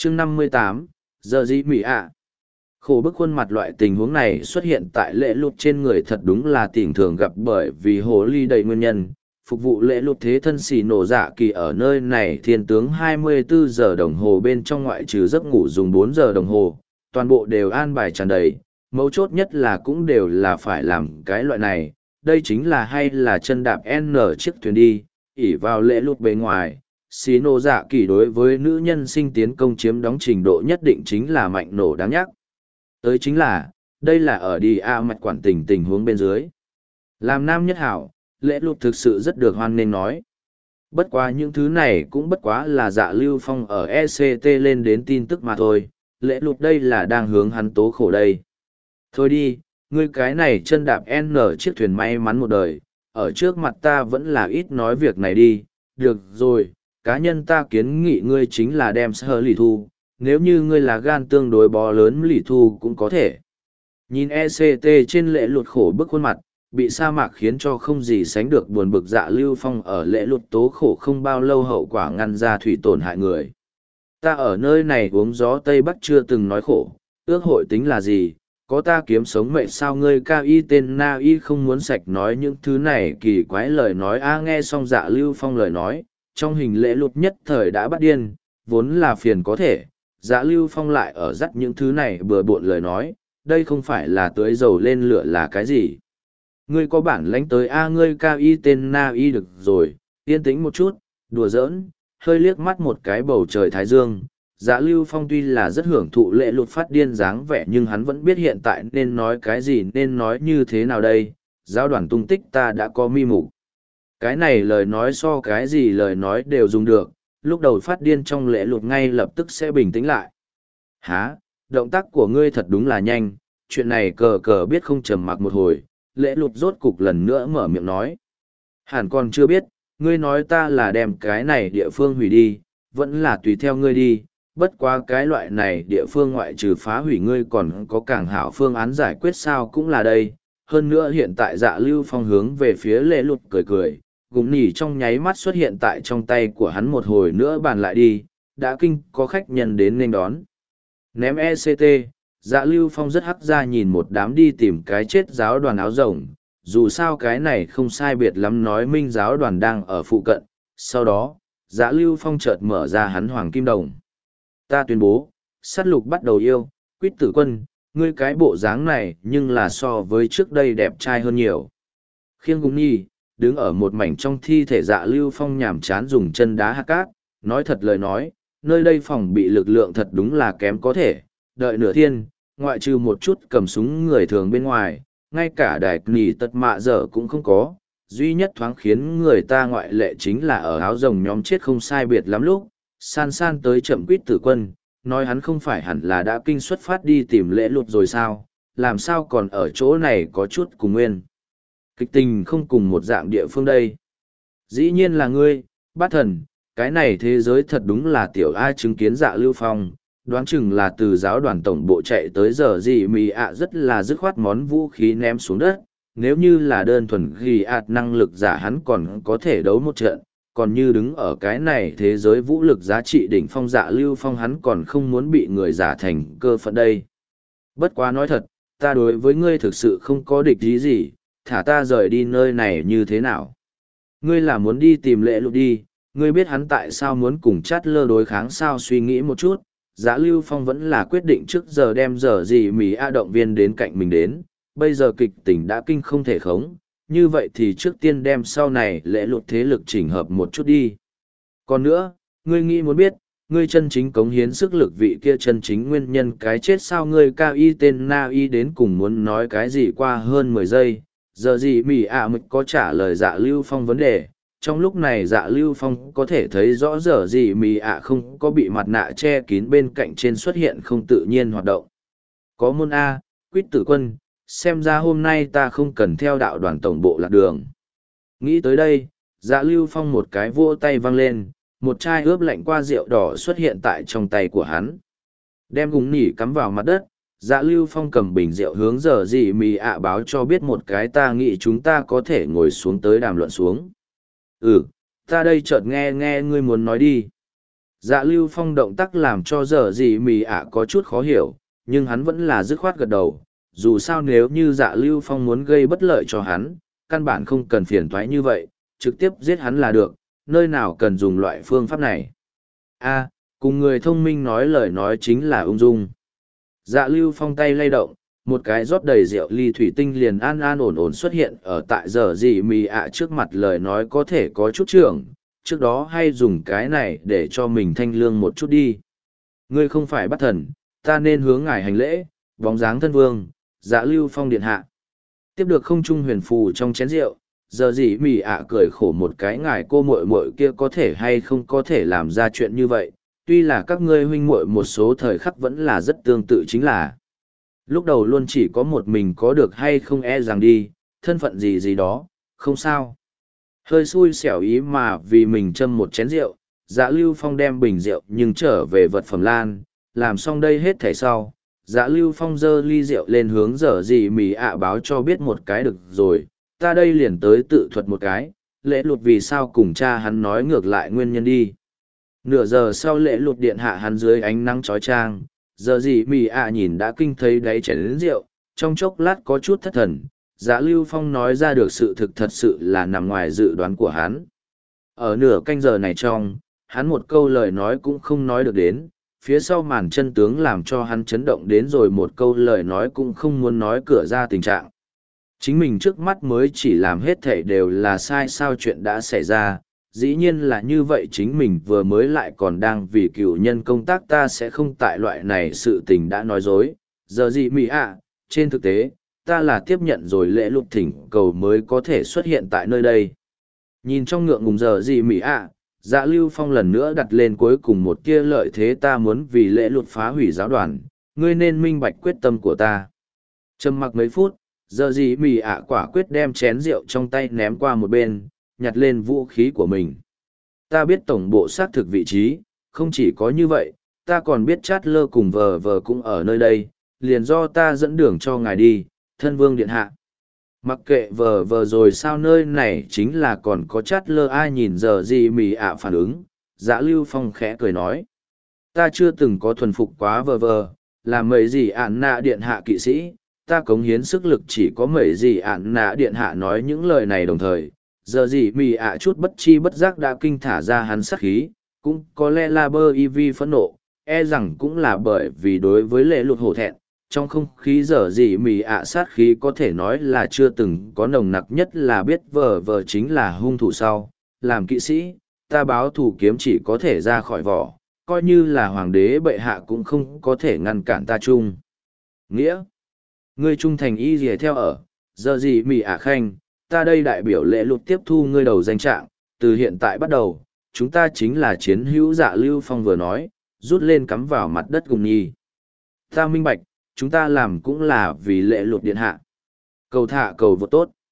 chương 58, giờ gì mỉ ạ. Khổ bức khuôn mặt loại tình huống này xuất hiện tại lễ lụt trên người thật đúng là tình thường gặp bởi vì hồ ly đầy nguyên nhân. Phục vụ lễ lụt thế thân xì nổ dạ kỳ ở nơi này thiên tướng 24 giờ đồng hồ bên trong ngoại trừ giấc ngủ dùng 4 giờ đồng hồ, toàn bộ đều an bài tràn đầy, mấu chốt nhất là cũng đều là phải làm cái loại này, đây chính là hay là chân đạp N chiếc thuyền đi, ỉ vào lễ lụt bề ngoài. Xì nổ dạ kỳ đối với nữ nhân sinh tiến công chiếm đóng trình độ nhất định chính là mạnh nổ đáng nhắc. Tới chính là, đây là ở đi mạch quản tình huống bên dưới. Làm nam nhất hảo, lễ lụt thực sự rất được hoan nghênh nói. Bất quá những thứ này cũng bất quá là Dạ Lưu Phong ở ECT lên đến tin tức mà thôi, lễ lụt đây là đang hướng hắn tố khổ đây. Thôi đi, ngươi cái này chân đạp N chiếc thuyền may mắn một đời, ở trước mặt ta vẫn là ít nói việc này đi, được rồi, cá nhân ta kiến nghị ngươi chính là đem sơ lì thu, nếu như ngươi là gan tương đối bó lớn lì thu cũng có thể. Nhìn ECT trên lễ lụt khổ bức khuôn mặt, bị sa mạc khiến cho không gì sánh được buồn bực Dạ Lưu Phong ở lễ lụt tố khổ không bao lâu hậu quả ngăn ra thủy tổn hại người. Ta ở nơi này uống gió Tây Bắc chưa từng nói khổ, ước hội tính là gì, có ta kiếm sống mệnh sao ngươi ca y tên na y không muốn sạch nói những thứ này kỳ quái lời nói nghe xong Dạ Lưu Phong lời nói, trong hình lễ lụt nhất thời đã bắt điên, vốn là phiền có thể, Dạ Lưu Phong lại ở dắt những thứ này bừa bộn lời nói, đây không phải là tưới dầu lên lửa là cái gì. Ngươi có bản lãnh tới ngươi ca y tên na y được rồi, yên tĩnh một chút, đùa giỡn, hơi liếc mắt một cái bầu trời thái dương. Dạ Lưu Phong tuy là rất hưởng thụ lễ lụt phát điên dáng vẻ nhưng hắn vẫn biết hiện tại nên nói cái gì nên nói như thế nào đây, giáo đoàn tung tích ta đã có mi mục. Cái này lời nói so cái gì lời nói đều dùng được, lúc đầu phát điên trong lễ lụt ngay lập tức sẽ bình tĩnh lại. Hả, động tác của ngươi thật đúng là nhanh, chuyện này cờ cờ biết không trầm mặc một hồi, lễ lụt rốt cục lần nữa mở miệng nói. Hẳn còn chưa biết, ngươi nói ta là đem cái này địa phương hủy đi, vẫn là tùy theo ngươi đi, bất quá cái loại này địa phương ngoại trừ phá hủy ngươi còn có càng hảo phương án giải quyết sao cũng là đây. Hơn nữa hiện tại Dạ Lưu Phong hướng về phía lễ lụt cười cười, gùng nỉ trong nháy mắt xuất hiện tại trong tay của hắn một hồi nữa bàn lại đi, đã kinh có khách nhân đến nên đón. Ném ECT, Dạ Lưu Phong rất hắc ra nhìn một đám đi tìm cái chết giáo đoàn áo rồng, dù sao cái này không sai biệt lắm nói minh giáo đoàn đang ở phụ cận. Sau đó, Dạ Lưu Phong chợt mở ra hắn hoàng kim đồng. Ta tuyên bố, sát lục bắt đầu yêu, Quýt Tử Quân, ngươi cái bộ dáng này nhưng là so với trước đây đẹp trai hơn nhiều. Khiêng Cung Nhi, đứng ở một mảnh trong thi thể Dạ Lưu Phong nhàm chán dùng chân đá hạt cát, nói thật lời nói, nơi đây phòng bị lực lượng thật đúng là kém có thể, đợi nửa thiên, ngoại trừ một chút cầm súng người thường bên ngoài, ngay cả đài nỉ tật mạ dở cũng không có, duy nhất thoáng khiến người ta ngoại lệ chính là ở áo rồng nhóm chết không sai biệt lắm lúc, san san tới chậm Quýt Tử Quân, nói hắn không phải hẳn là đã kinh xuất phát đi tìm lễ lụt rồi sao, làm sao còn ở chỗ này có chút cùng nguyên. Kịch tình không cùng một dạng địa phương đây. Dĩ nhiên là ngươi, bát thần, cái này thế giới thật đúng là tiểu ai chứng kiến Dạ Lưu Phong, đoán chừng là từ giáo đoàn tổng bộ chạy tới giờ gì mì rất là dứt khoát món vũ khí ném xuống đất, nếu như là đơn thuần ghi năng lực giả hắn còn có thể đấu một trận, còn như đứng ở cái này thế giới vũ lực giá trị đỉnh phong Dạ Lưu Phong hắn còn không muốn bị người giả thành cơ phận đây. Bất quá nói thật, ta đối với ngươi thực sự không có địch ý gì, thả ta rời đi nơi này như thế nào. Ngươi là muốn đi tìm lễ lụt đi, ngươi biết hắn tại sao muốn cùng chát lơ đối kháng sao suy nghĩ một chút, Dạ Lưu Phong vẫn là quyết định trước giờ đem giờ gì mì động viên đến cạnh mình đến, bây giờ kịch tình đã kinh không thể khống, như vậy thì trước tiên đem sau này lễ lụt thế lực chỉnh hợp một chút đi. Còn nữa, ngươi nghĩ muốn biết, ngươi chân chính cống hiến sức lực vị kia chân chính nguyên nhân cái chết sao ngươi cao y tên na y đến cùng muốn nói cái gì qua hơn 10 giây, giờ gì mì mịch có trả lời Dạ Lưu Phong vấn đề. Trong lúc này Dạ Lưu Phong có thể thấy rõ giờ gì mì không có bị mặt nạ che kín bên cạnh trên xuất hiện không tự nhiên hoạt động. Có môn A, Quýt Tử Quân, xem ra hôm nay ta không cần theo đạo đoàn tổng bộ lạc đường. Nghĩ tới đây, Dạ Lưu Phong một cái vỗ tay văng lên, một chai ướp lạnh qua rượu đỏ xuất hiện tại trong tay của hắn. Đem gúng nỉ cắm vào mặt đất, Dạ Lưu Phong cầm bình rượu hướng giờ gì mì báo cho biết một cái ta nghĩ chúng ta có thể ngồi xuống tới đàm luận xuống. Ta đây chợt nghe ngươi muốn nói đi. Dạ Lưu Phong động tác làm cho giờ gì mì ạ có chút khó hiểu, nhưng hắn vẫn là dứt khoát gật đầu. Dù sao nếu như Dạ Lưu Phong muốn gây bất lợi cho hắn, căn bản không cần phiền toái như vậy, trực tiếp giết hắn là được, nơi nào cần dùng loại phương pháp này. A, cùng người thông minh nói lời nói chính là ung dung. Dạ Lưu Phong tay lay động, một cái rót đầy rượu ly thủy tinh liền an an ổn ổn xuất hiện ở tại giờ gì mì ạ trước mặt. Lời nói có thể có chút trưởng, trước đó hay dùng cái này để cho mình thanh lương một chút đi. Ngươi không phải bắt thần, ta nên hướng ngài hành lễ, bóng dáng thân vương, Dạ Lưu Phong điện hạ. Tiếp được không trung huyền phù trong chén rượu, giờ gì mì ạ cười khổ một cái, ngài cô muội muội kia có thể hay không có thể làm ra chuyện như vậy, tuy là các ngươi huynh muội một số thời khắc vẫn là rất tương tự, chính là lúc đầu luôn chỉ có một mình có được hay không e rằng đi, thân phận gì gì đó, không sao. Hơi xui xẻo ý mà vì mình châm một chén rượu, Dạ Lưu Phong đem bình rượu nhưng trở về vật phẩm lan, làm xong đây hết thảy sau. Dạ Lưu Phong giơ ly rượu lên hướng giờ gì mì ạ báo cho biết một cái được rồi, ta đây liền tới tự thuật một cái, lễ lụt vì sao cùng cha hắn nói ngược lại nguyên nhân đi. Nửa giờ sau lễ lụt điện hạ hắn dưới ánh nắng chói chang, giờ gì mì ạ nhìn đã kinh thấy đáy chén đến rượu, trong chốc lát có chút thất thần. Dạ Lưu Phong nói ra được sự thực thật sự là nằm ngoài dự đoán của hắn. Ở nửa canh giờ này trong, hắn một câu lời nói cũng không nói được đến, phía sau màn chân tướng làm cho hắn chấn động đến rồi một câu lời nói cũng không muốn nói cửa ra tình trạng. Chính mình trước mắt mới chỉ làm hết thảy đều là sai, sao chuyện đã xảy ra, dĩ nhiên là như vậy, chính mình vừa mới lại còn đang vì cựu nhân công tác, ta sẽ không tại loại này sự tình đã nói dối. Giờ gì mỹ ạ, trên thực tế, ta là tiếp nhận rồi lễ lụt thỉnh cầu mới có thể xuất hiện tại nơi đây. Nhìn trong ngượng ngùng giờ gì mỹ ạ, Dạ Lưu Phong lần nữa đặt lên cuối cùng một kia lợi thế, ta muốn vì lễ lụt phá hủy giáo đoàn, ngươi nên minh bạch quyết tâm của ta. Trầm mặc mấy phút, giờ gì mỹ ạ quả quyết đem chén rượu trong tay ném qua một bên, nhặt lên vũ khí của mình. Ta biết tổng bộ xác thực vị trí, không chỉ có như vậy, ta còn biết chát lơ cùng vờ vờ cũng ở nơi đây, liền do ta dẫn đường cho ngài đi, thân vương điện hạ. Mặc kệ vờ vờ rồi sao, nơi này chính là còn có chát lơ. Ai nhìn giờ gì mì ạ phản ứng, Dạ Lưu Phong khẽ cười nói. Ta chưa từng có thuần phục quá vờ vờ, là mấy gì ản nạ điện hạ kỵ sĩ, ta cống hiến sức lực chỉ có mấy gì ản nạ điện hạ. Nói những lời này đồng thời, giờ gì mì ạ chút bất chi bất giác đã kinh thả ra hắn sát khí, cũng có lẽ là bơ y vi phẫn nộ, e rằng cũng là bởi vì đối với lễ lụt hổ thẹn. Trong không khí giờ gì mì ạ sát khí có thể nói là chưa từng có nồng nặc, nhất là biết vờ vờ chính là hung thủ sau. Làm kỵ sĩ, ta báo thủ kiếm chỉ có thể ra khỏi vỏ, coi như là hoàng đế bệ hạ cũng không có thể ngăn cản ta chung. Nghĩa, ngươi trung thành y gì theo ở, giờ gì mì ạ khanh, ta đây đại biểu lễ lụt tiếp thu ngươi đầu danh trạng, từ hiện tại bắt đầu, chúng ta chính là chiến hữu. Dạ Lưu Phong vừa nói, rút lên cắm vào mặt đất cùng nhi. Ta minh bạch, chúng ta làm cũng là vì lễ lụt điện hạ. Cầu thả cầu vô tốt.